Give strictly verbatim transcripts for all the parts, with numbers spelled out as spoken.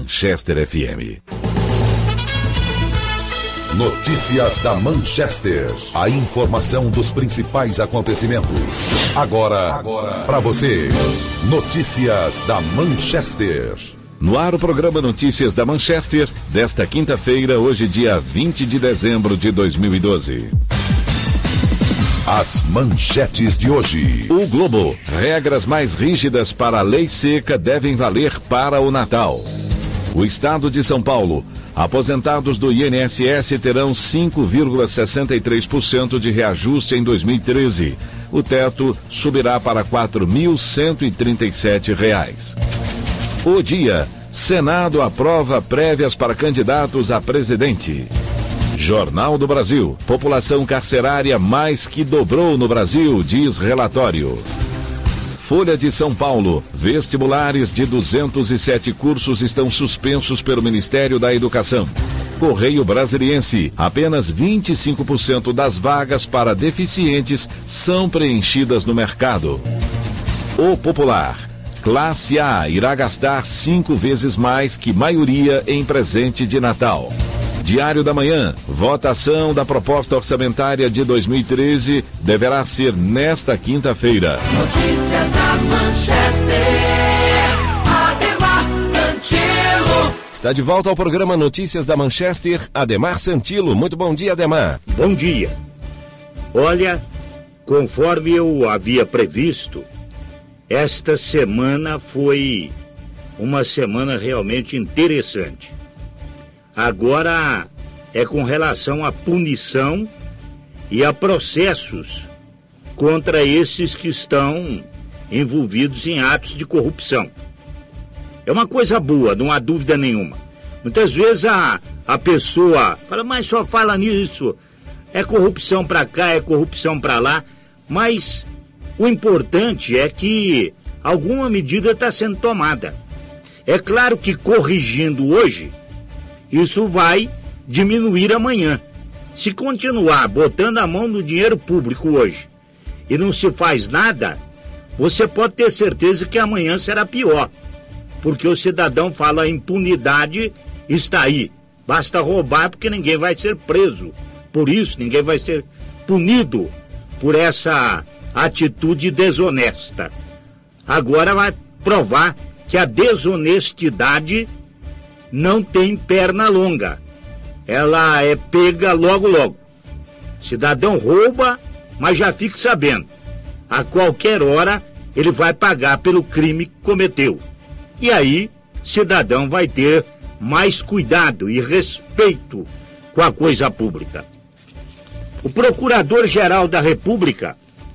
Manchester F M. Notícias da Manchester. A informação dos principais acontecimentos. Agora, agora para você. Notícias da Manchester. No ar o programa Notícias da Manchester, desta quinta-feira, hoje dia vinte de dezembro de dois mil e doze. As manchetes de hoje. O Globo. Regras mais rígidas para a lei seca devem valer para o Natal. O Estado de São Paulo. Aposentados do I N S S terão cinco vírgula sessenta e três por cento de reajuste em dois mil e treze. O teto subirá para quatro mil cento e trinta e sete reais. O dia. Senado aprova prévias para candidatos a presidente. Jornal do Brasil. População carcerária mais que dobrou no Brasil, diz relatório. Folha de São Paulo. Vestibulares de duzentos e sete cursos estão suspensos pelo Ministério da Educação. Correio Brasiliense. Apenas vinte e cinco por cento das vagas para deficientes são preenchidas no mercado. O Popular. Classe A irá gastar cinco vezes mais que maioria em presente de Natal. Diário da Manhã. Votação da proposta orçamentária de dois mil e treze deverá ser nesta quinta-feira. Notícias da Manchester. Ademar Santilo. Está de volta ao programa Notícias da Manchester, Ademar Santilo. Muito bom dia, Ademar. Bom dia. Olha, conforme eu havia previsto, esta semana foi uma semana realmente interessante. Agora é com relação à punição e a processos contra esses que estão envolvidos em atos de corrupção. É uma coisa boa, não há dúvida nenhuma. Muitas vezes a, a pessoa fala, mas só fala nisso, é corrupção para cá, é corrupção para lá, mas o importante é que alguma medida está sendo tomada. É claro que corrigindo hoje, isso vai diminuir amanhã. Se continuar botando a mão no dinheiro público hoje e não se faz nada, você pode ter certeza que amanhã será pior. Porque o cidadão fala, a impunidade está aí. Basta roubar porque ninguém vai ser preso. Por isso, ninguém vai ser punido por essa atitude desonesta. Agora vai provar que a desonestidade não tem perna longa. Ela é pega logo logo. Cidadão rouba, mas já fique sabendo. A qualquer hora ele vai pagar pelo crime que cometeu. E aí, cidadão vai ter mais cuidado e respeito com a coisa pública. O Procurador-Geral da República,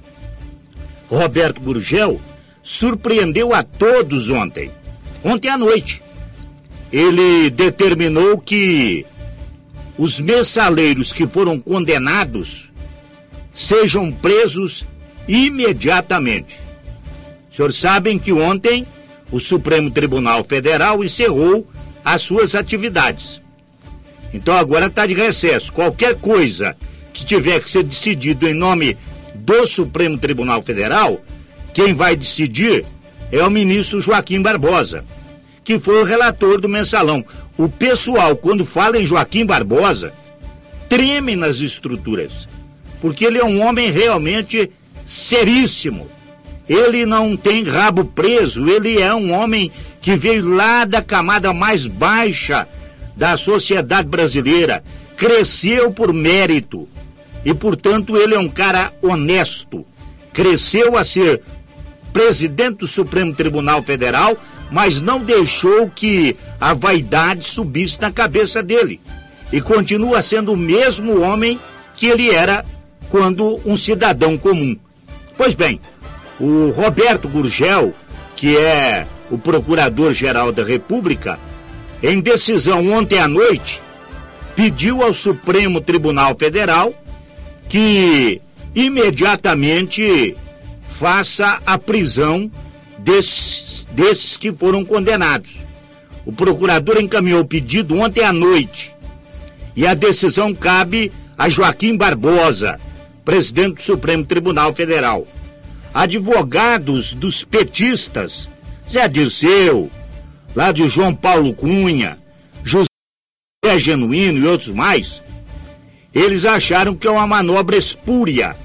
Roberto Gurgel, surpreendeu a todos ontem. Ontem à noite. Ele determinou que os mensaleiros que foram condenados sejam presos imediatamente. Os senhores sabem que ontem o Supremo Tribunal Federal encerrou as suas atividades. Então agora está de recesso. Qualquer coisa que tiver que ser decidido em nome do Supremo Tribunal Federal, quem vai decidir é o ministro Joaquim Barbosa, que foi o relator do mensalão. O pessoal, quando fala em Joaquim Barbosa, treme nas estruturas, porque ele é um homem realmente seríssimo. Ele não tem rabo preso, ele é um homem que veio lá da camada mais baixa da sociedade brasileira, cresceu por mérito e, portanto, ele é um cara honesto. Cresceu a ser presidente do Supremo Tribunal Federal, mas não deixou que a vaidade subisse na cabeça dele. E continua sendo o mesmo homem que ele era quando um cidadão comum. Pois bem, o Roberto Gurgel, que é o Procurador-Geral da República, em decisão ontem à noite, pediu ao Supremo Tribunal Federal que imediatamente faça a prisão desses, desses que foram condenados. O procurador encaminhou o pedido ontem à noite e a decisão cabe a Joaquim Barbosa, presidente do Supremo Tribunal Federal. Advogados dos petistas, Zé Dirceu, lá de João Paulo Cunha, José Genuíno e outros mais, eles acharam que é uma manobra espúria.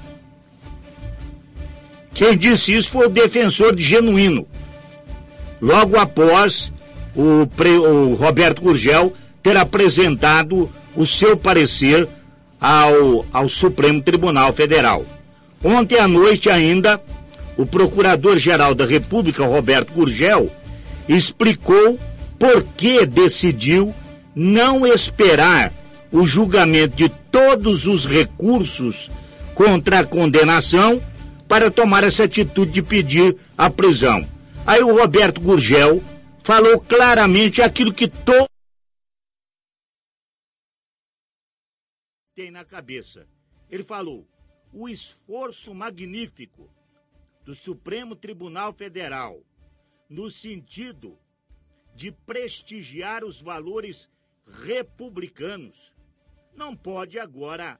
Quem disse isso foi o defensor de Genuíno, logo após o, pre, o Roberto Gurgel ter apresentado o seu parecer ao, ao Supremo Tribunal Federal. Ontem à noite ainda, o Procurador-Geral da República, Roberto Gurgel, explicou por que decidiu não esperar o julgamento de todos os recursos contra a condenação para tomar essa atitude de pedir a prisão. Aí o Roberto Gurgel falou claramente aquilo que todo tem na cabeça. Ele falou: o esforço magnífico do Supremo Tribunal Federal no sentido de prestigiar os valores republicanos não pode agora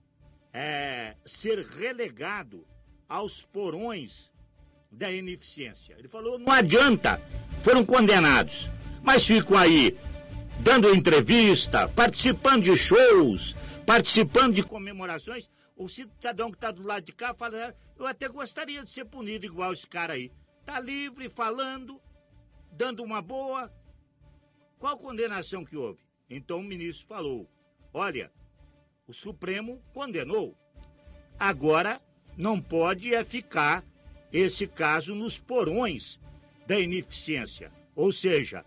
é, ser relegado aos porões da ineficiência. Ele falou: não adianta, foram condenados, mas ficam aí dando entrevista, participando de shows, participando de comemorações. O cidadão que está do lado de cá fala: eu até gostaria de ser punido igual esse cara aí. Está livre, falando, dando uma boa. Qual condenação que houve? Então o ministro falou: olha, o Supremo condenou. Agora não pode é ficar esse caso nos porões da ineficiência. Ou seja,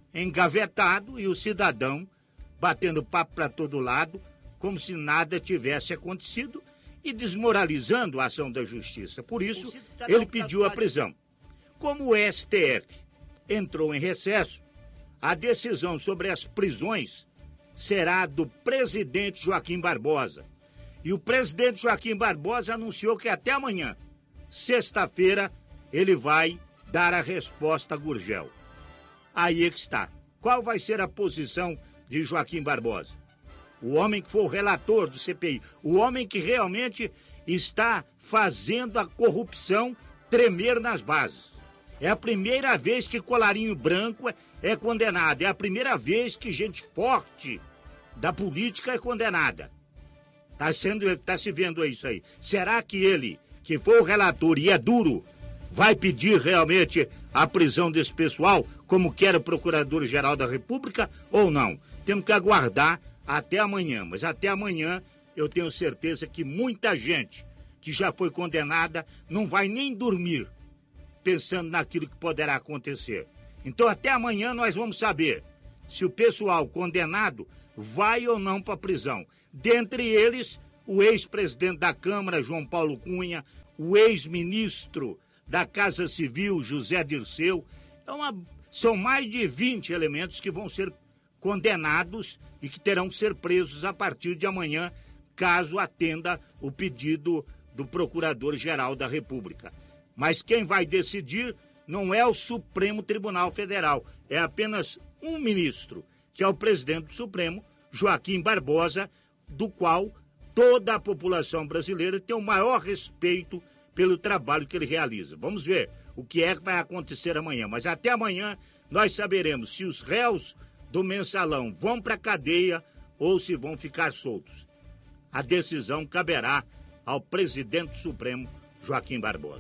engavetado e o cidadão batendo papo para todo lado, como se nada tivesse acontecido e desmoralizando a ação da justiça. Por isso, ele pediu a prisão. Como o S T F entrou em recesso, a decisão sobre as prisões será do presidente Joaquim Barbosa. E o presidente Joaquim Barbosa anunciou que até amanhã, sexta-feira, ele vai dar a resposta a Gurgel. Aí é que está. Qual vai ser a posição de Joaquim Barbosa? O homem que foi o relator do C P I, o homem que realmente está fazendo a corrupção tremer nas bases. É a primeira vez que colarinho branco é, é condenado, é a primeira vez que gente forte da política é condenada. Está sendo, tá se vendo isso aí. Será que ele, que foi o relator e é duro, vai pedir realmente a prisão desse pessoal, como quer o Procurador-Geral da República, ou não? Temos que aguardar até amanhã, mas até amanhã eu tenho certeza que muita gente que já foi condenada não vai nem dormir pensando naquilo que poderá acontecer. Então até amanhã nós vamos saber se o pessoal condenado vai ou não para a prisão. Dentre eles, o ex-presidente da Câmara, João Paulo Cunha, o ex-ministro da Casa Civil, José Dirceu. É uma, são mais de vinte elementos que vão ser condenados e que terão que ser presos a partir de amanhã, caso atenda o pedido do Procurador-Geral da República. Mas quem vai decidir não é o Supremo Tribunal Federal, é apenas um ministro, que é o presidente do Supremo, Joaquim Barbosa, do qual toda a população brasileira tem o maior respeito pelo trabalho que ele realiza. Vamos ver o que é que vai acontecer amanhã, mas até amanhã nós saberemos se os réus do mensalão vão para a cadeia ou se vão ficar soltos. A decisão caberá ao presidente do Supremo, Joaquim Barbosa.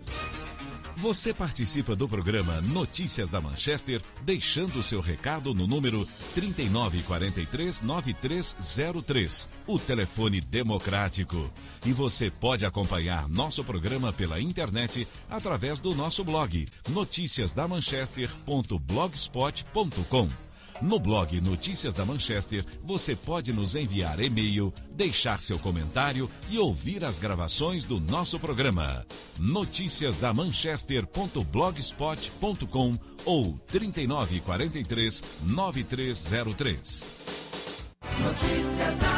Você participa do programa Notícias da Manchester, deixando o seu recado no número trinta e nove, quarenta e três, noventa e três zero três, o telefone democrático. E você pode acompanhar nosso programa pela internet através do nosso blog noticias da manchester ponto blogspot ponto com. No blog Notícias da Manchester, você pode nos enviar e-mail, deixar seu comentário e ouvir as gravações do nosso programa. noticias da manchester ponto blogspot ponto com ou trinta e nove, quarenta e três, noventa e três zero três. Notícias da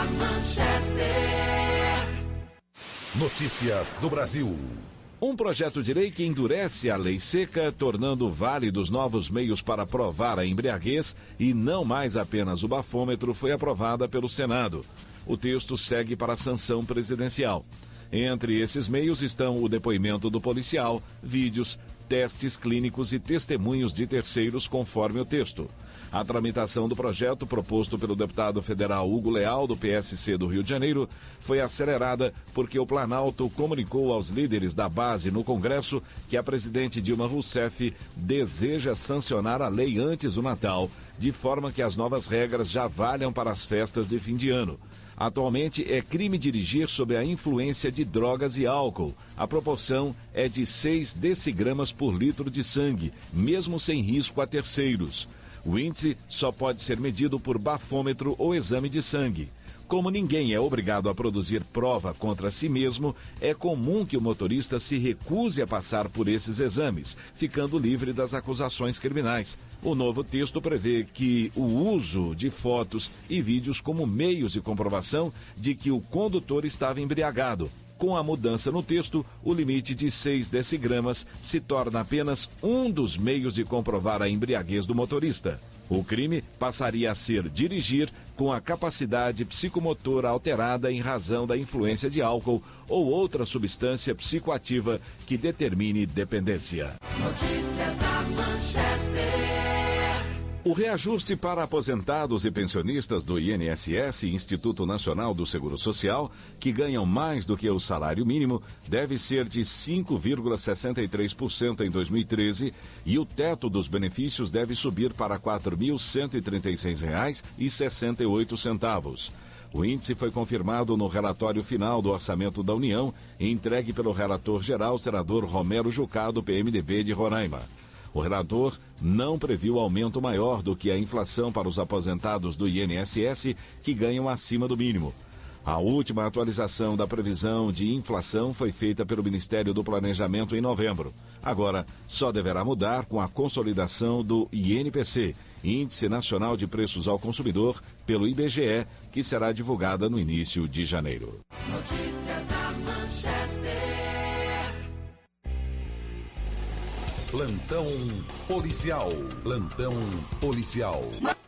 Manchester. Notícias do Brasil. Um projeto de lei que endurece a lei seca, tornando válidos novos meios para provar a embriaguez e não mais apenas o bafômetro, foi aprovada pelo Senado. O texto segue para a sanção presidencial. Entre esses meios estão o depoimento do policial, vídeos, testes clínicos e testemunhos de terceiros, conforme o texto. A tramitação do projeto, proposto pelo deputado federal Hugo Leal, do P S C do Rio de Janeiro, foi acelerada porque o Planalto comunicou aos líderes da base no Congresso que a presidente Dilma Rousseff deseja sancionar a lei antes do Natal, de forma que as novas regras já valham para as festas de fim de ano. Atualmente é crime dirigir sob a influência de drogas e álcool. A proporção é de seis decigramas por litro de sangue, mesmo sem risco a terceiros. O índice só pode ser medido por bafômetro ou exame de sangue. Como ninguém é obrigado a produzir prova contra si mesmo, é comum que o motorista se recuse a passar por esses exames, ficando livre das acusações criminais. O novo texto prevê que o uso de fotos e vídeos como meios de comprovação de que o condutor estava embriagado. Com a mudança no texto, o limite de seis decigramas se torna apenas um dos meios de comprovar a embriaguez do motorista. O crime passaria a ser dirigir com a capacidade psicomotora alterada em razão da influência de álcool ou outra substância psicoativa que determine dependência. Notícias da Manchester. O reajuste para aposentados e pensionistas do I N S S, Instituto Nacional do Seguro Social, que ganham mais do que o salário mínimo, deve ser de cinco vírgula sessenta e três por cento em dois mil e treze e o teto dos benefícios deve subir para quatro mil cento e trinta e seis reais e sessenta e oito centavos. O índice foi confirmado no relatório final do Orçamento da União, entregue pelo relator-geral, senador Romero Jucá, do P M D B de Roraima. O relator não previu aumento maior do que a inflação para os aposentados do I N S S que ganham acima do mínimo. A última atualização da previsão de inflação foi feita pelo Ministério do Planejamento em novembro. Agora, só deverá mudar com a consolidação do I N P C, Índice Nacional de Preços ao Consumidor, pelo I B G E, que será divulgada no início de janeiro. Notícias da Manchester. Plantão policial. Plantão policial.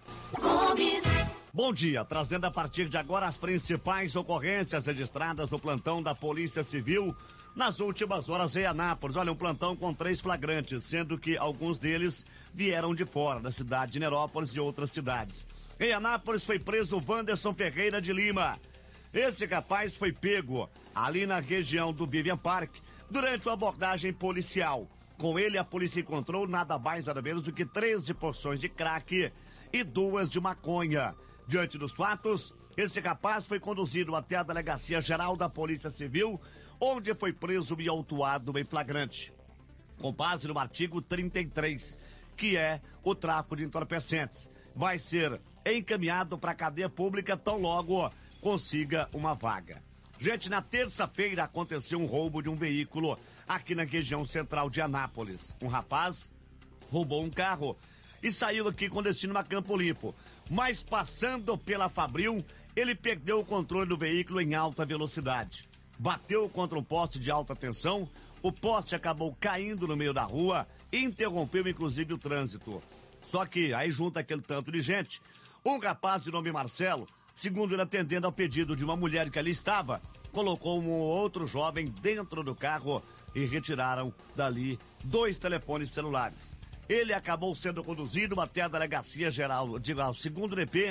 Gomes. Bom dia, trazendo a partir de agora as principais ocorrências registradas no plantão da Polícia Civil nas últimas horas em Anápolis. Olha, um plantão com três flagrantes, sendo que alguns deles vieram de fora, da cidade de Nerópolis e outras cidades. Em Anápolis foi preso Wanderson Ferreira de Lima. Esse rapaz foi pego ali na região do Vivian Park durante uma abordagem policial. Com ele, a polícia encontrou nada mais nada menos do que treze porções de crack e duas de maconha. Diante dos fatos, esse rapaz foi conduzido até a Delegacia Geral da Polícia Civil, onde foi preso e autuado em flagrante, com base no artigo trinta e três, que é o tráfico de entorpecentes. Vai ser encaminhado para a cadeia pública tão logo consiga uma vaga. Gente, na terça-feira aconteceu um roubo de um veículo aqui na região central de Anápolis. Um rapaz roubou um carro e saiu aqui com destino a Campo Limpo. Mas passando pela Fabril, ele perdeu o controle do veículo em alta velocidade. Bateu contra um poste de alta tensão, o poste acabou caindo no meio da rua e interrompeu inclusive o trânsito. Só que aí junta aquele tanto de gente, um rapaz de nome Marcelo, segundo ele atendendo ao pedido de uma mulher que ali estava, colocou um outro jovem dentro do carro e retiraram dali dois telefones celulares. Ele acabou sendo conduzido até a Delegacia Geral, digo, ao segundo D P,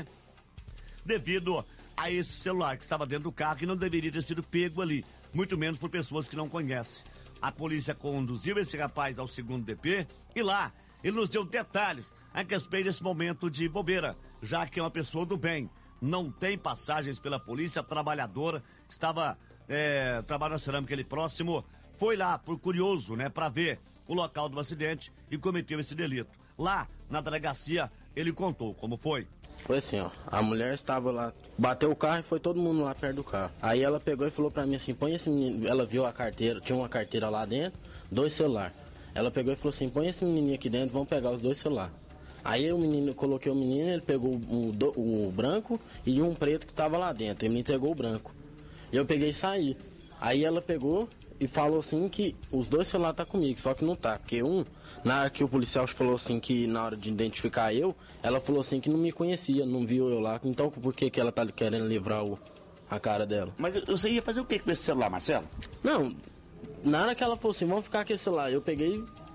devido a esse celular que estava dentro do carro e não deveria ter sido pego ali, muito menos por pessoas que não conhecem. A polícia conduziu esse rapaz ao segundo D P e lá ele nos deu detalhes a respeito desse momento de bobeira, já que é uma pessoa do bem. Não tem passagens pela polícia, trabalhadora, estava é, trabalhando na cerâmica ali próximo, foi lá por curioso, né, para ver o local do acidente e cometeu esse delito. Lá, na delegacia, ele contou como foi. Foi assim, ó, a mulher estava lá, bateu o carro e foi todo mundo lá perto do carro. Aí ela pegou e falou pra mim assim, põe esse menino, ela viu a carteira, tinha uma carteira lá dentro, dois celulares. Ela pegou e falou assim, põe esse menininho aqui dentro, vamos pegar os dois celulares. Aí o menino, eu coloquei o menino, ele pegou o, o, o branco e um preto que estava lá dentro. Ele me entregou o branco. E eu peguei e saí. Aí ela pegou e falou assim que os dois celulares tá comigo, só que não tá. Porque um, na hora que o policial falou assim que na hora de identificar eu, ela falou assim que não me conhecia, não viu eu lá. Então por que, que ela tá querendo livrar o, a cara dela? Mas você ia fazer o que com esse celular, Marcelo? Não, na hora que ela falou assim, vamos ficar com esse celular, eu peguei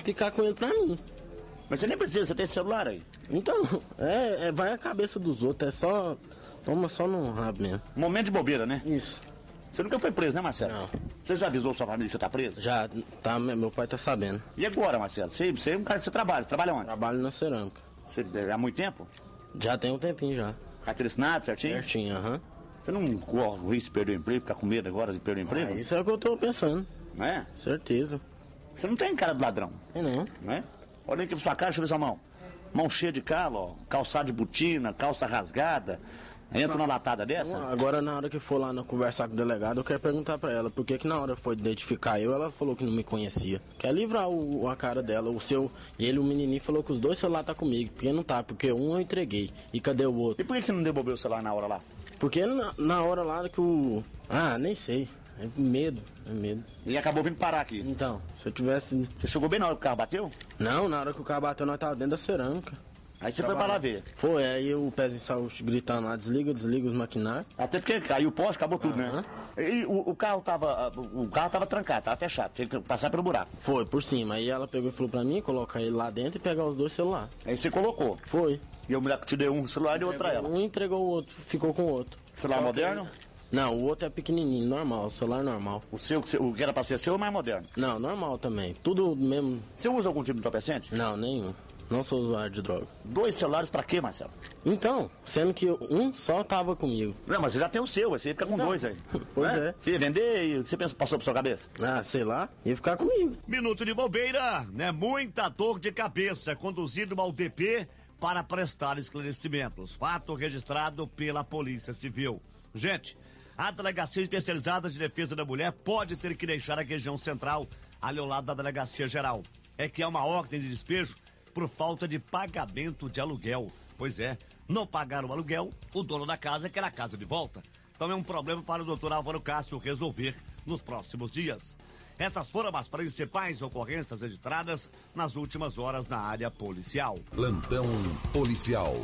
ficar com ele pra mim. Mas você nem precisa, você tem celular aí. Então, é, é vai a cabeça dos outros, é só... Toma só no rabo mesmo. Momento de bobeira, né? Isso. Você nunca foi preso, né, Marcelo? Não. Você já avisou sua família que você tá preso? Já, tá, meu pai tá sabendo. E agora, Marcelo? Você, você é um cara que você trabalha, você trabalha onde? Trabalho na cerâmica. Você, há muito tempo? Já tem um tempinho já. Carteira assinada, certinho? Certinho, aham. Você não corre o risco de perder o emprego, ficar com medo agora de perder o emprego? Ah, isso é o que eu tô pensando. Não é? Certeza. Você não tem cara de ladrão, É não. não é? Olha aqui pra sua cara, deixa eu ver sua mão. Mão cheia de calo, ó. Calçado de botina, calça rasgada. Entra numa latada dessa? Agora, na hora que for lá na conversar com o delegado, eu quero perguntar pra ela por que que na hora foi identificar eu, ela falou que não me conhecia. Quer livrar o, a cara dela, o seu... E ele, o menininho, falou que os dois celulares tá comigo, porque não tá, porque um eu entreguei. E cadê o outro? E por que você não devolveu o celular na hora lá? Porque na, na hora lá que o... Ah, nem sei. É medo, é medo. E acabou vindo parar aqui. Então, se eu tivesse... Você chegou bem na hora que o carro bateu? Não, na hora que o carro bateu, nós tava dentro da cerâmica. Aí você foi pra lá ver. Foi, aí o pezinho saiu gritando lá, desliga, desliga os maquinários. Até porque caiu o poste, acabou tudo, Aham. né? E o, o carro tava. O carro tava trancado, tava fechado. Tinha que passar pelo buraco. Foi, por cima. Aí ela pegou e falou pra mim, colocar ele lá dentro e pegar os dois celulares. Aí você colocou. Foi. E a mulher que te deu um celular e deu outro pra ela. Um entregou o outro, ficou com o outro. Celular Só que- moderno? Não, o outro é pequenininho, normal, celular normal. O seu, que você- o que era pra ser seu, é mais moderno. Não, normal também. Tudo mesmo. Você usa algum tipo de entorpecente? Não, nenhum. Não sou usuário de droga. Dois celulares pra quê, Marcelo? Então, sendo que um só tava comigo. Não, mas você já tem o seu, você ia ficar com Não. dois aí. Pois Não é. Você ia vender e você pensou, passou por sua cabeça? Ah, sei lá, ia ficar comigo. Minuto de bobeira, né? Muita dor de cabeça, conduzido ao D P para prestar esclarecimentos. Fato registrado pela Polícia Civil. Gente, a Delegacia Especializada de Defesa da Mulher pode ter que deixar a região central ali ao lado da Delegacia Geral. É que é uma ordem de despejo por falta de pagamento de aluguel. Pois é, não pagaram o aluguel, o dono da casa quer a casa de volta. Então é um problema para o doutor Álvaro Cássio resolver nos próximos dias. Essas foram as principais ocorrências registradas nas últimas horas na área policial. Plantão policial.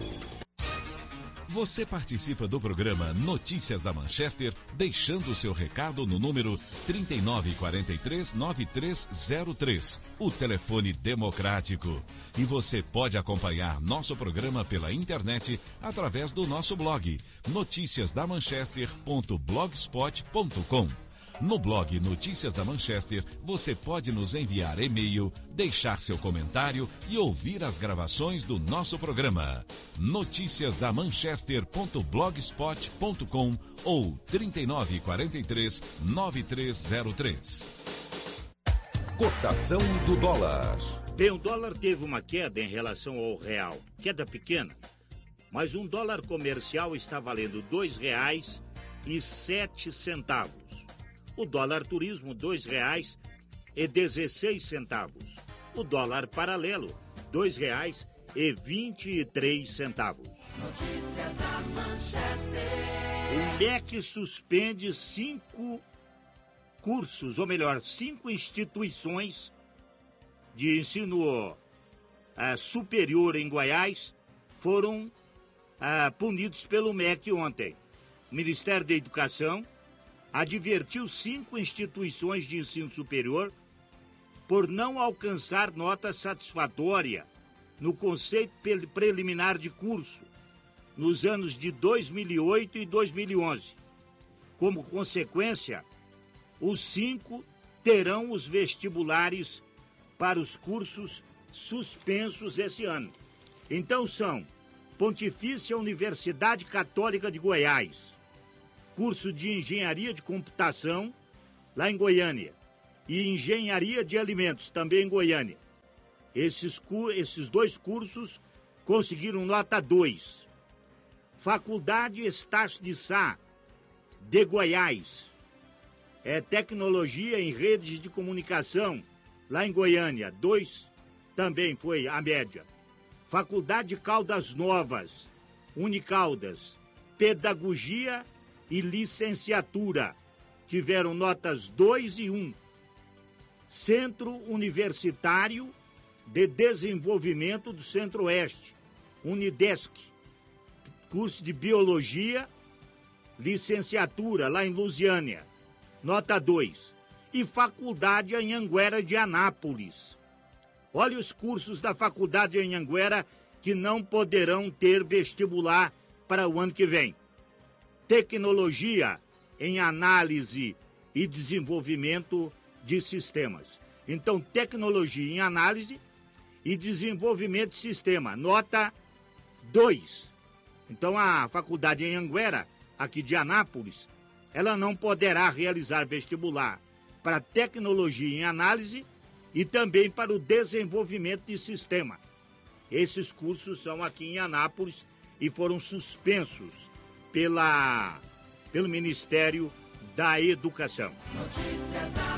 Você participa do programa Notícias da Manchester, deixando seu recado no número trinta e nove quarenta e três, noventa e três zero três, o telefone democrático. E você pode acompanhar nosso programa pela internet através do nosso blog, noticias da manchester ponto blogspot ponto com. No blog Notícias da Manchester, você pode nos enviar e-mail, deixar seu comentário e ouvir as gravações do nosso programa. noticias da manchester ponto blogspot ponto com ou trinta e nove quarenta e três, noventa e três zero três. Cotação do dólar. Bem, o dólar teve uma queda em relação ao real. Queda pequena, mas um dólar comercial está valendo dois reais e sete centavos. O dólar turismo, dois reais e dezesseis centavos. O dólar paralelo, dois reais e vinte e três centavos. Notícias da Manchester. O M E C suspende cinco cursos, ou melhor, cinco instituições de ensino ah, superior em Goiás foram ah, punidos pelo M E C ontem. O Ministério da Educação advertiu cinco instituições de ensino superior por não alcançar nota satisfatória no conceito preliminar de curso nos anos de dois mil e oito e dois mil e onze. Como consequência, os cinco terão os vestibulares para os cursos suspensos esse ano. Então são Pontifícia Universidade Católica de Goiás, curso de Engenharia de Computação, lá em Goiânia, e Engenharia de Alimentos, também em Goiânia. Esses, esses dois cursos conseguiram nota dois. Faculdade Estácio de Sá, de Goiás, é Tecnologia em Redes de Comunicação, lá em Goiânia, dois também foi a média. Faculdade Caldas Novas, Unicaldas, Pedagogia e Licenciatura, tiveram notas dois e um. Centro Universitário de Desenvolvimento do Centro-Oeste, Unidesc, curso de Biologia, Licenciatura, lá em Lusiânia, nota dois. E Faculdade Anhanguera de Anápolis, Olha os cursos da faculdade em Anhanguera que não poderão ter vestibular para o ano que vem. Tecnologia em análise e desenvolvimento de sistemas. Então, tecnologia em análise e desenvolvimento de sistema, nota dois. Então, a faculdade em Anhanguera, aqui de Anápolis, ela não poderá realizar vestibular para tecnologia em análise e também para o desenvolvimento de sistema. Esses cursos são aqui em Anápolis e foram suspensos pela, pelo Ministério da Educação. Notícias da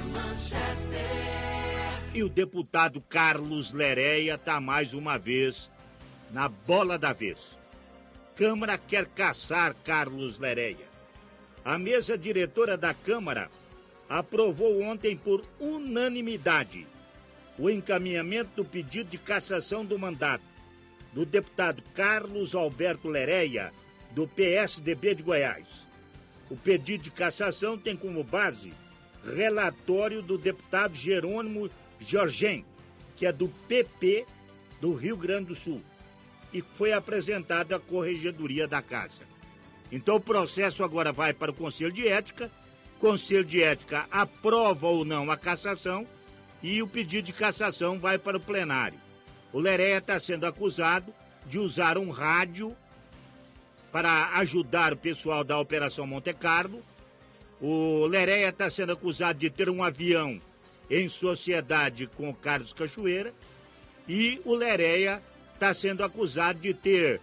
Manchester. E o deputado Carlos Lereia está mais uma vez na bola da vez. Câmara quer caçar Carlos Lereia. A mesa diretora da Câmara aprovou ontem por unanimidade o encaminhamento do pedido de cassação do mandato do deputado Carlos Alberto Lereia, do P S D B de Goiás. O pedido de cassação tem como base relatório do deputado Jerônimo Jorgen, que é do P P do Rio Grande do Sul, e foi apresentado à Corregedoria da Casa. Então o processo agora vai para o Conselho de Ética, o Conselho de Ética aprova ou não a cassação e o pedido de cassação vai para o plenário. O Lereia está sendo acusado de usar um rádio para ajudar o pessoal da Operação Monte Carlo. O Lereia está sendo acusado de ter um avião em sociedade com o Carlos Cachoeira. E o Lereia está sendo acusado de ter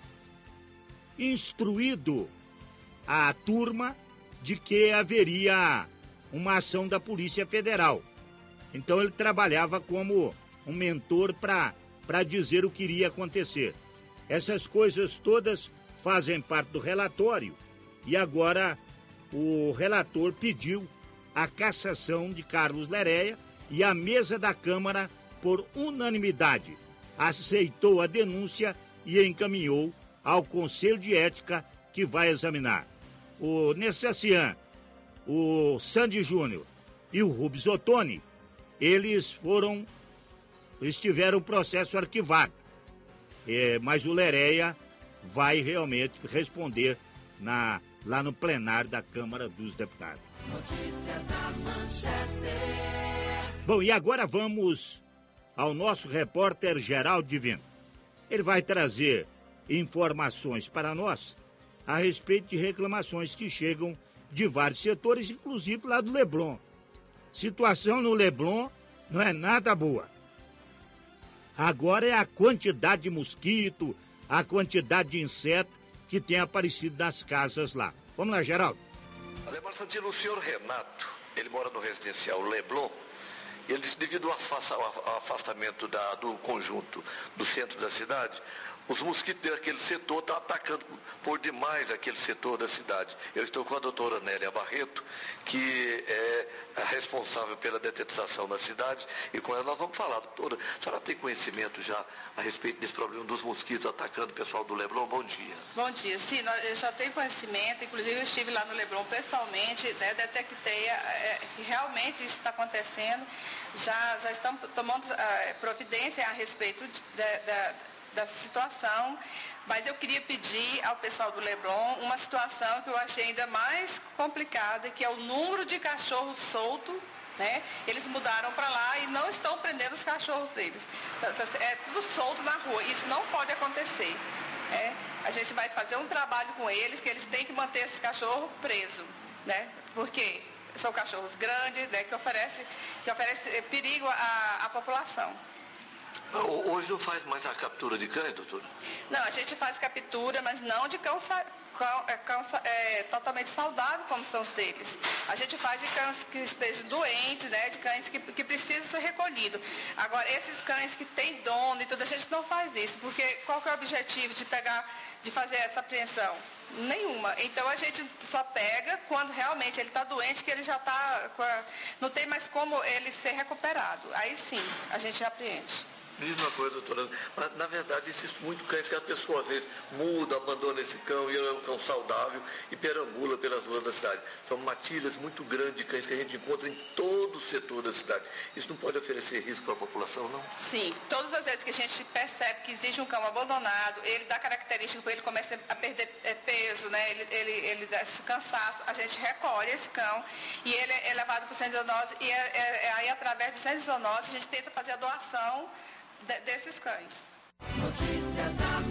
instruído a turma de que haveria uma ação da Polícia Federal. Então ele trabalhava como um mentor para para dizer o que iria acontecer. Essas coisas todas fazem parte do relatório e agora o relator pediu a cassação de Carlos Lereia e a mesa da Câmara, por unanimidade, aceitou a denúncia e encaminhou ao Conselho de Ética, que vai examinar. O Nessacian, o Sandy Júnior e o Rubens Ottoni, eles foram, eles tiveram o processo arquivado. É, mas o Lereia vai realmente responder na, lá no plenário da Câmara dos Deputados. Notícias da Manchester. Bom, e agora vamos ao nosso repórter Geraldo Divino. Ele vai trazer informações para nós a respeito de reclamações que chegam de vários setores, inclusive lá do Leblon. Situação no Leblon não é nada boa. Agora é a quantidade de mosquito, a quantidade de inseto que tem aparecido nas casas lá. Vamos lá, Geraldo. Ademar Santino, o senhor Renato, ele mora no residencial Leblon. Ele disse, devido ao afastamento da, do conjunto do centro da cidade, os mosquitos daquele setor estão atacando por demais aquele setor da cidade. Eu estou com a doutora Nélia Barreto, que é a responsável pela detetização na cidade, e com ela nós vamos falar. Doutora, a senhora tem conhecimento já a respeito desse problema dos mosquitos atacando o pessoal do Leblon? Bom dia. Bom dia. Sim, eu já tenho conhecimento, inclusive eu estive lá no Leblon pessoalmente, né, detectei é, que realmente isso está acontecendo. Já, já estamos tomando é, providência a respeito de, de, de, dessa situação, mas eu queria pedir ao pessoal do Leblon uma situação que eu achei ainda mais complicada, que é o número de cachorros soltos, né? Eles mudaram para lá e não estão prendendo os cachorros deles. É tudo solto na rua, isso não pode acontecer. Né? A gente vai fazer um trabalho com eles, que eles têm que manter esse cachorro preso, né? Porque são cachorros grandes, né, que oferecem que oferece perigo à, à população. Hoje não faz mais a captura de cães, doutora? Não, a gente faz captura, mas não de cão, cão, é, cão é, totalmente saudável, como são os deles. A gente faz de cães que estejam doentes, né, de cães que, que precisam ser recolhidos. Agora, esses cães que têm dono e tudo, a gente não faz isso, porque qual que é o objetivo de pegar, de fazer essa apreensão? Nenhuma. Então a gente só pega quando realmente ele está doente, que ele já está, não tem mais como ele ser recuperado. Aí sim, a gente apreende. Me diz uma coisa, doutora, mas, na verdade existe muito cães que a pessoa às vezes muda, abandona esse cão e é um cão saudável e perambula pelas ruas da cidade. São matilhas muito grandes de cães que a gente encontra em todo o setor da cidade. Isso não pode oferecer risco para a população, não? Sim, todas as vezes que a gente percebe que existe um cão abandonado, ele dá característica, ele começa a perder peso, né? ele, ele, ele dá esse cansaço, a gente recolhe esse cão e ele é levado para o centro de zoonose e é, é, é aí através do centro de zoonose a gente tenta fazer a doação de, desses cães. Notícias da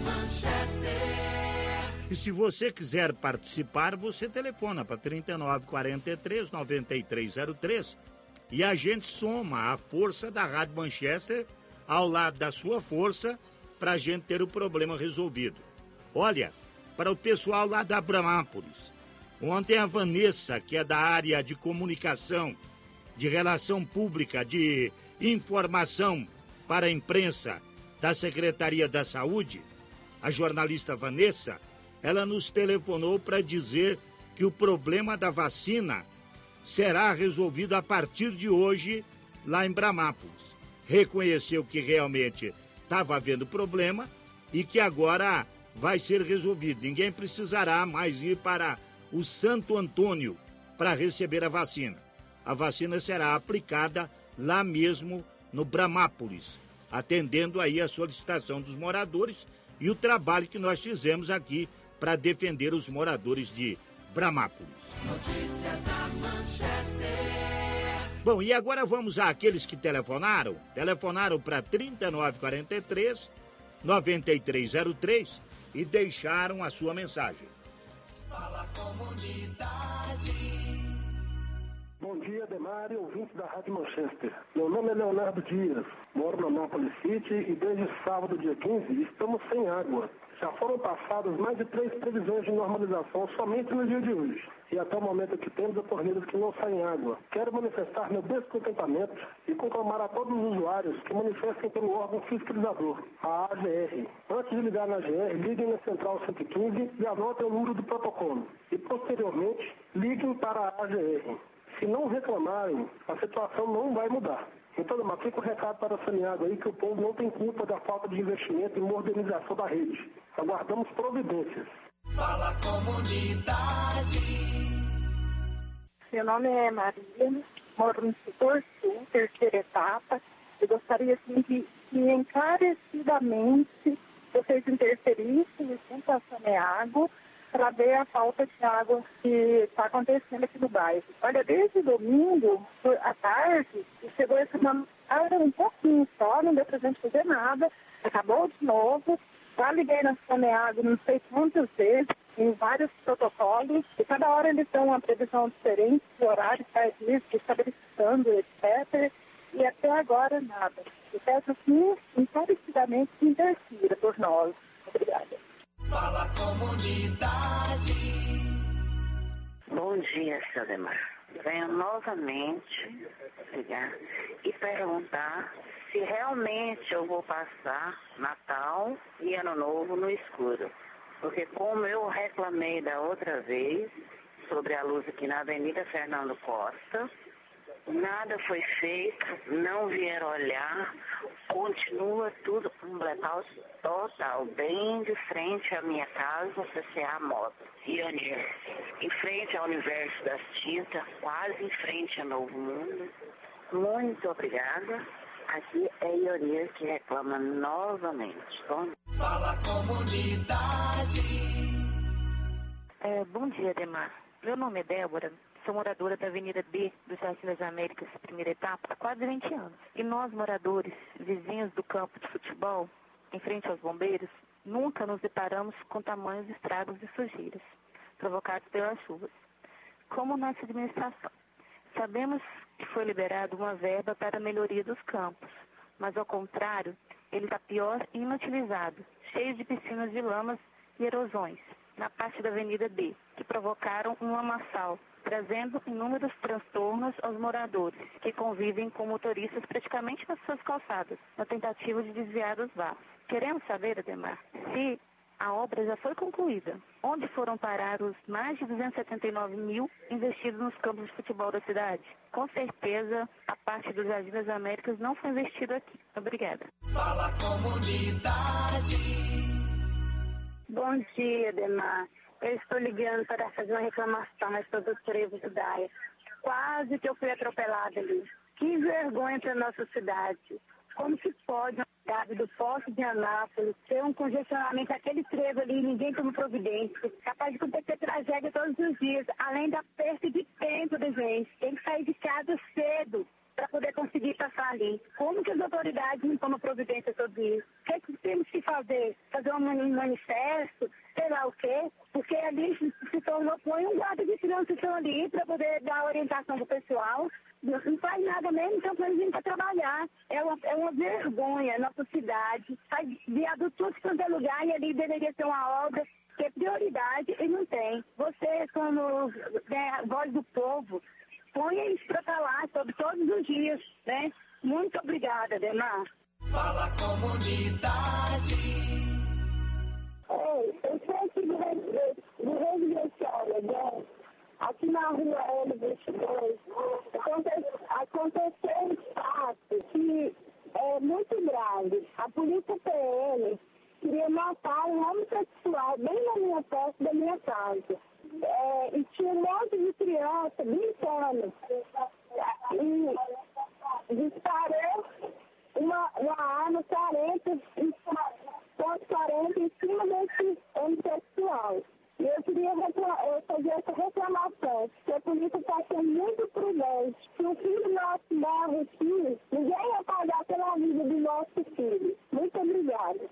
Manchester. E se você quiser participar, você telefona para trinta e nove, quarenta e três, noventa e três zero três e a gente soma a força da Rádio Manchester ao lado da sua força para a gente ter o problema resolvido. Olha, para o pessoal lá da Bramápolis, ontem a Vanessa, que é da área de comunicação, de relação pública, de informação para a imprensa da Secretaria da Saúde, a jornalista Vanessa, ela nos telefonou para dizer que o problema da vacina será resolvido a partir de hoje lá em Bramápolis. Reconheceu que realmente estava havendo problema e que agora vai ser resolvido. Ninguém precisará mais ir para o Santo Antônio para receber a vacina. A vacina será aplicada lá mesmo no Bramápolis, atendendo aí a solicitação dos moradores e o trabalho que nós fizemos aqui para defender os moradores de Bramápolis. Notícias da Manchester. Bom, e agora vamos àqueles que telefonaram. Telefonaram para trinta e nove, quarenta e três, noventa e três zero três e deixaram a sua mensagem. Fala Comunidade. Bom dia, Ademar e ouvintes da Rádio Manchester. Meu nome é Leonardo Dias, moro na Anápolis City e desde sábado, dia quinze, estamos sem água. Já foram passadas mais de três previsões de normalização somente no dia de hoje. E até o momento que temos a torneiras que não saem água. Quero manifestar meu descontentamento e conclamar a todos os usuários que manifestem pelo órgão fiscalizador, a A G R. Antes de ligar na A G R, liguem na Central cento e quinze e anotem o número do protocolo. E posteriormente, liguem para a A G R. Se não reclamarem, a situação não vai mudar. Então, mas fica o recado para o saneado aí que o povo não tem culpa da falta de investimento e modernização da rede. Aguardamos providências. Fala Comunidade. Meu nome é Maria, moro no setor sul, terceira etapa, e gostaria assim que, que encarecidamente vocês interferissem junto à Saneago para ver a falta de água que está acontecendo aqui no bairro. Olha, desde domingo à tarde, chegou esse área um pouquinho só, não deu pra gente fazer nada, acabou de novo, já liguei na Saneago não sei quantas vezes, em vários protocolos, e cada hora eles dão uma previsão diferente, de horário, faz isso, estabelecendo, etcétera, e até agora nada. Eu peço assim, encarecidamente, que interfira por nós. Obrigada. Fala Comunidade. Bom dia, seu Ademar. Venho novamente ligar e perguntar se realmente eu vou passar Natal e Ano Novo no escuro. Porque como eu reclamei da outra vez sobre a luz aqui na Avenida Fernando Costa, nada foi feito, não vieram olhar, continua tudo com blackout total, bem de frente à minha casa, C C A Moto, Ionier, em frente ao Universo das Tintas, quase em frente ao Novo Mundo. Muito obrigada. Aqui é Ionier que reclama novamente. Bom... Fala Comunidade. É, bom dia, Ademar. Meu nome é Débora. Sou moradora da Avenida B do Jardim das Américas, primeira etapa, há quase vinte anos. E nós, moradores, vizinhos do campo de futebol, em frente aos bombeiros, nunca nos deparamos com tamanhos estragos e sujeiras provocados pelas chuvas. Como nossa administração, sabemos que foi liberada uma verba para a melhoria dos campos, mas ao contrário, ele está pior e inutilizado, cheio de piscinas de lamas e erosões, na parte da Avenida B, que provocaram um lamaçal, trazendo inúmeros transtornos aos moradores, que convivem com motoristas praticamente nas suas calçadas, na tentativa de desviar dos barros. Queremos saber, Ademar, se A obra já foi concluída. Onde foram parar os mais de duzentos e setenta e nove mil investidos nos campos de futebol da cidade? Com certeza, a parte do Jardim das Américas não foi investido aqui. Obrigada. Fala Comunidade. Bom dia, Demar. Eu estou ligando para fazer uma reclamação a sobre o trevo do Daia. Quase que eu fui atropelada ali. Que vergonha para a nossa cidade. Como se pode uma cidade do Poço de Anápolis ter um congestionamento daquele trevo ali e ninguém toma providência? Capaz de acontecer tragédia todos os dias, além da perda de tempo da gente. Tem que sair de casa cedo para poder conseguir passar ali. Como que as autoridades não tomam providência sobre isso? O que, é que temos que fazer? Fazer um manifesto? Sei lá o quê? Porque ali se tornou, põe um guarda de trânsito ali para poder dar orientação para o pessoal. Não faz nada mesmo, então a gente para trabalhar. É uma, é uma vergonha na nossa cidade. Faz viaduto tudo quanto é lugar e ali deveria ter uma obra que é prioridade e não tem. Você, como né, voz do povo, ponha isso para falar sobre todos os dias, né? Muito obrigada, Demar. Fala Comunidade. Oi, eu sou aqui do residencial, né? Aqui na rua L vinte e dois, aconteceu um fato que é muito grave. A polícia P M queria matar um homossexual bem na minha porta da minha casa. É, e tinha um monte de criança brincando. E disparou uma, uma arma quarenta, ponto quarenta em cima desse homossexual. E eu queria reclamar, fazer essa reclamação, que a polícia está sendo muito prudente. Se o filho nosso morre aqui, ninguém vai pagar pela vida do nosso filho. Muito obrigada.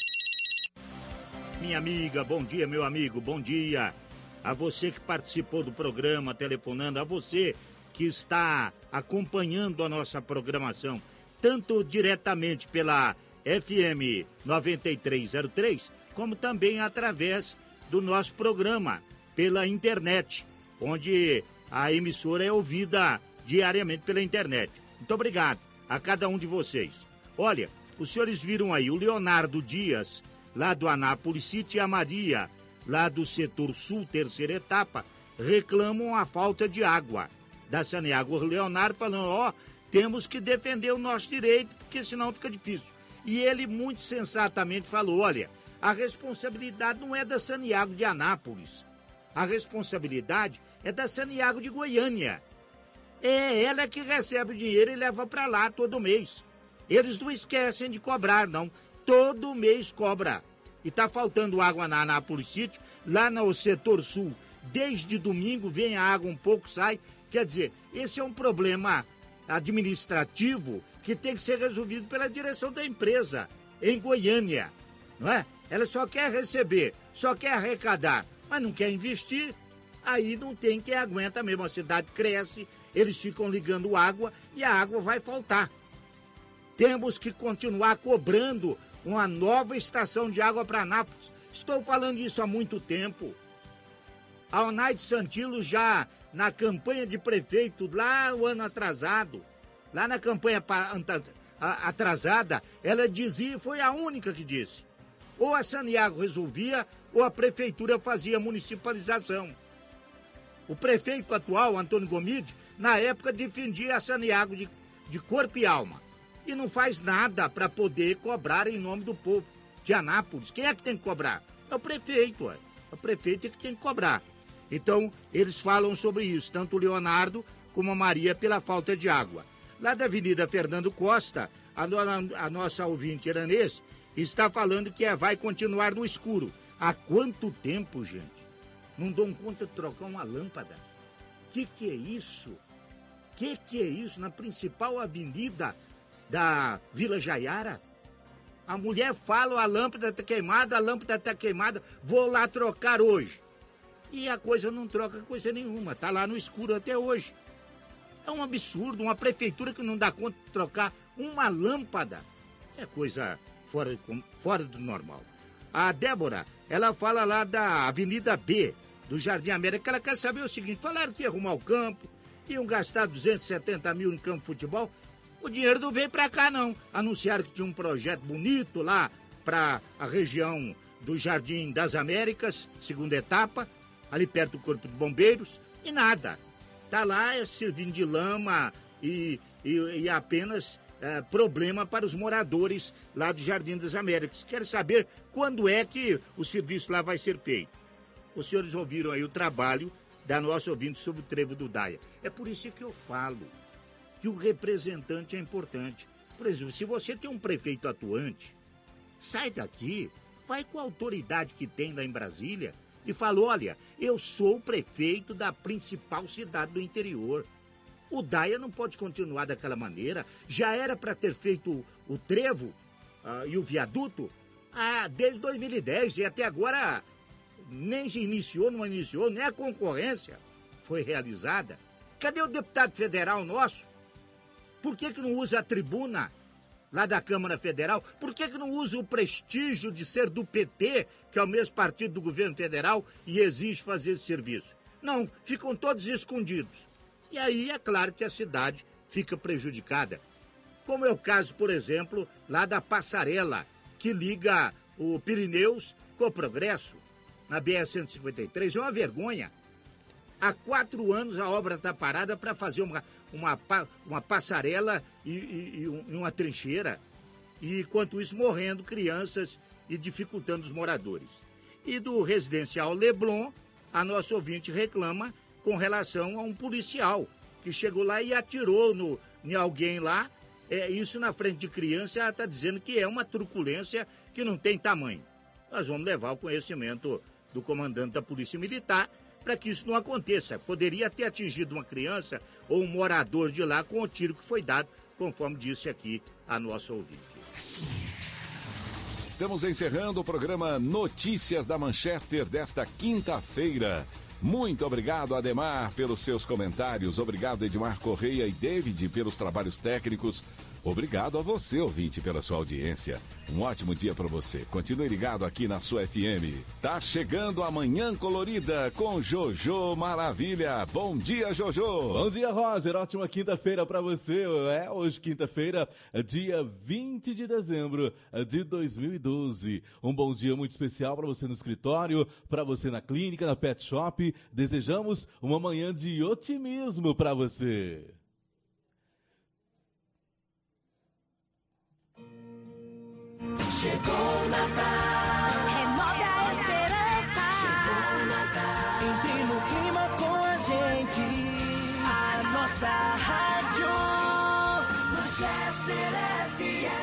Minha amiga, bom dia, meu amigo, bom dia. A você que participou do programa, telefonando, a você que está acompanhando a nossa programação, tanto diretamente pela F M noventa e três zero três, como também através do nosso programa pela internet, onde a emissora é ouvida diariamente pela internet. Muito obrigado a cada um de vocês. Olha, os senhores viram aí o Leonardo Dias, lá do Anápolis City, e a Maria, lá do setor sul, terceira etapa, reclamam a falta de água. Da Saneago, o Leonardo falando, ó, oh, temos que defender o nosso direito, porque senão fica difícil. E ele muito sensatamente falou, olha, a responsabilidade não é da Saneago de Anápolis. A responsabilidade é da Saneago de Goiânia. É ela que recebe o dinheiro e leva para lá todo mês. Eles não esquecem de cobrar, não. Todo mês cobra. E tá faltando água na Anápolis City, lá no setor sul. Desde domingo vem a água um pouco, sai. Quer dizer, esse é um problema administrativo que tem que ser resolvido pela direção da empresa em Goiânia, não é? Ela só quer receber, só quer arrecadar, mas não quer investir. Aí não tem quem aguenta mesmo. A cidade cresce, eles ficam ligando água e a água vai faltar. Temos que continuar cobrando uma nova estação de água para Anápolis. Estou falando isso há muito tempo. A Onaide Santilo já na campanha de prefeito, lá o ano atrasado, lá na campanha atrasada, ela dizia, foi a única que disse, ou a Saneago resolvia, ou a prefeitura fazia municipalização. O prefeito atual, Antônio Gomide, na época defendia a Saneago de, de corpo e alma. E não faz nada para poder cobrar em nome do povo de Anápolis. Quem é que tem que cobrar? É o prefeito, ué. É o prefeito que tem que cobrar. Então, eles falam sobre isso, tanto o Leonardo como a Maria, pela falta de água. Lá da Avenida Fernando Costa, a, no, a nossa ouvinte Iranês está falando que é, vai continuar no escuro. Há quanto tempo, gente? Não dão conta de trocar uma lâmpada. Que que é isso? Que que é isso na principal avenida da Vila Jaiara? A mulher fala, a lâmpada está queimada, a lâmpada está queimada, vou lá trocar hoje. E a coisa não troca coisa nenhuma, está lá no escuro até hoje. É um absurdo, uma prefeitura que não dá conta de trocar uma lâmpada. É coisa fora, fora do normal. A Débora, ela fala lá da Avenida B, do Jardim América, ela quer saber o seguinte, falaram que ia arrumar o campo, iam gastar duzentos e setenta mil em campo de futebol, o dinheiro não veio para cá não. Anunciaram que tinha um projeto bonito lá para a região do Jardim das Américas, segunda etapa, ali perto do Corpo de Bombeiros, e nada. Tá lá é, servindo de lama e, e, e apenas é, problema para os moradores lá do Jardim das Américas. Quero saber quando é que o serviço lá vai ser feito. Os senhores ouviram aí o trabalho da nossa ouvinte sobre o trevo do Daia. É por isso que eu falo que o representante é importante. Por exemplo, se você tem um prefeito atuante, sai daqui, vai com a autoridade que tem lá em Brasília e fala, olha, eu sou o prefeito da principal cidade do interior. O Daia não pode continuar daquela maneira. Já era para ter feito o, o trevo uh, e o viaduto ah, desde dois mil e dez e até agora nem se iniciou, não iniciou, nem a concorrência foi realizada. Cadê o deputado federal nosso? Por que que não usa a tribuna lá da Câmara Federal? Por que que não usa o prestígio de ser do P T, que é o mesmo partido do governo federal, e exige fazer esse serviço? Não, ficam todos escondidos. E aí é claro que a cidade fica prejudicada. Como é o caso, por exemplo, lá da passarela que liga o Pirineus com o Progresso, na B R cento e cinquenta e três. É uma vergonha. Há quatro anos a obra está parada para fazer uma, uma, uma passarela e, e, e uma trincheira. E, enquanto isso, morrendo crianças e dificultando os moradores. E do residencial Leblon, a nossa ouvinte reclama com relação a um policial que chegou lá e atirou no, em alguém lá. É, isso na frente de criança, ela está dizendo que é uma truculência que não tem tamanho. Nós vamos levar o conhecimento do comandante da Polícia Militar para que isso não aconteça. Poderia ter atingido uma criança ou um morador de lá com o tiro que foi dado, conforme disse aqui a nossa ouvinte. Estamos encerrando o programa Notícias da Manchester desta quinta-feira. Muito obrigado, Ademar, pelos seus comentários. Obrigado, Edmar Correia e David, pelos trabalhos técnicos. Obrigado a você, ouvinte, pela sua audiência. Um ótimo dia para você. Continue ligado aqui na sua F M. Tá chegando a Manhã Colorida com Jojo Maravilha. Bom dia, Jojo. Bom dia, Roger. Ótima quinta-feira para você. É hoje quinta-feira, dia vinte de dezembro de dois mil e doze. Um bom dia muito especial para você no escritório, para você na clínica, na pet shop. Desejamos uma manhã de otimismo para você. Chegou o Natal, renove a esperança. Chegou o Natal, entre no clima com a gente. A nossa rádio Manchester F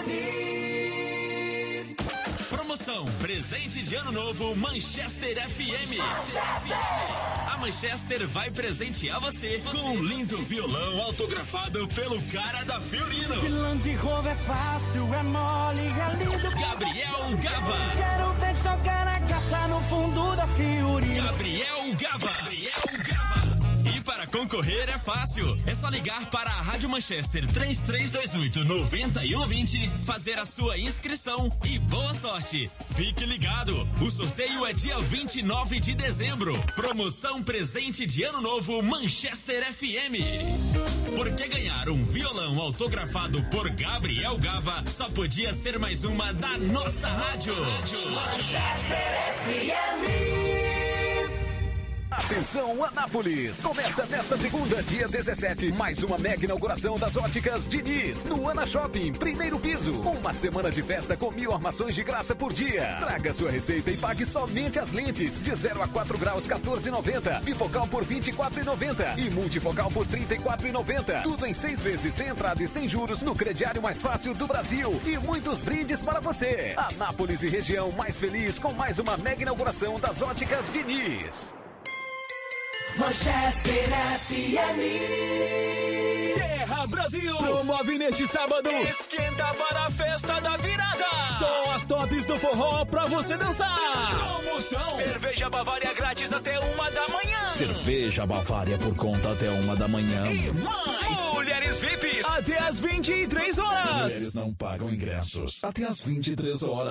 M. Promoção Presente de Ano Novo Manchester F M. Manchester. A Manchester vai presentear você com um lindo violão autografado pelo cara da Fiorino. Vilão de roubo é fácil, é mole, é lindo. Gabriel Gava. Quero ver jogar a gata no fundo da Fiorino. Gabriel Gava. Gabriel Gava. E para concorrer é fácil. É só ligar para a Rádio Manchester três três dois oito, nove um dois zero, fazer a sua inscrição e boa sorte. Fique ligado. O sorteio é dia vinte e nove de dezembro. Promoção presente de Ano Novo Manchester F M. Porque ganhar um violão autografado por Gabriel Gava só podia ser mais uma da nossa rádio. Manchester F M. Atenção, Anápolis! Começa nesta segunda, dia dezessete, mais uma mega inauguração das óticas Diniz, no Ana Shopping, primeiro piso. Uma semana de festa com mil armações de graça por dia. Traga sua receita e pague somente as lentes, de zero a quatro graus, quatorze reais e noventa centavos. Bifocal por vinte e quatro reais e noventa centavos. E multifocal por trinta e quatro reais e noventa centavos. Tudo em seis vezes, sem entrada e sem juros, no crediário mais fácil do Brasil. E muitos brindes para você. Anápolis e região mais feliz com mais uma mega inauguração das óticas Diniz. Manchester F M. Terra Brasil promove neste sábado Esquenta para a Festa da Virada. Só as tops do forró pra você dançar. Promoção: cerveja Bavária grátis até uma da manhã. Cerveja Bavária por conta até uma da manhã. E mais, mulheres V I Ps até as vinte e três horas. Mulheres não pagam ingressos até as vinte e três horas.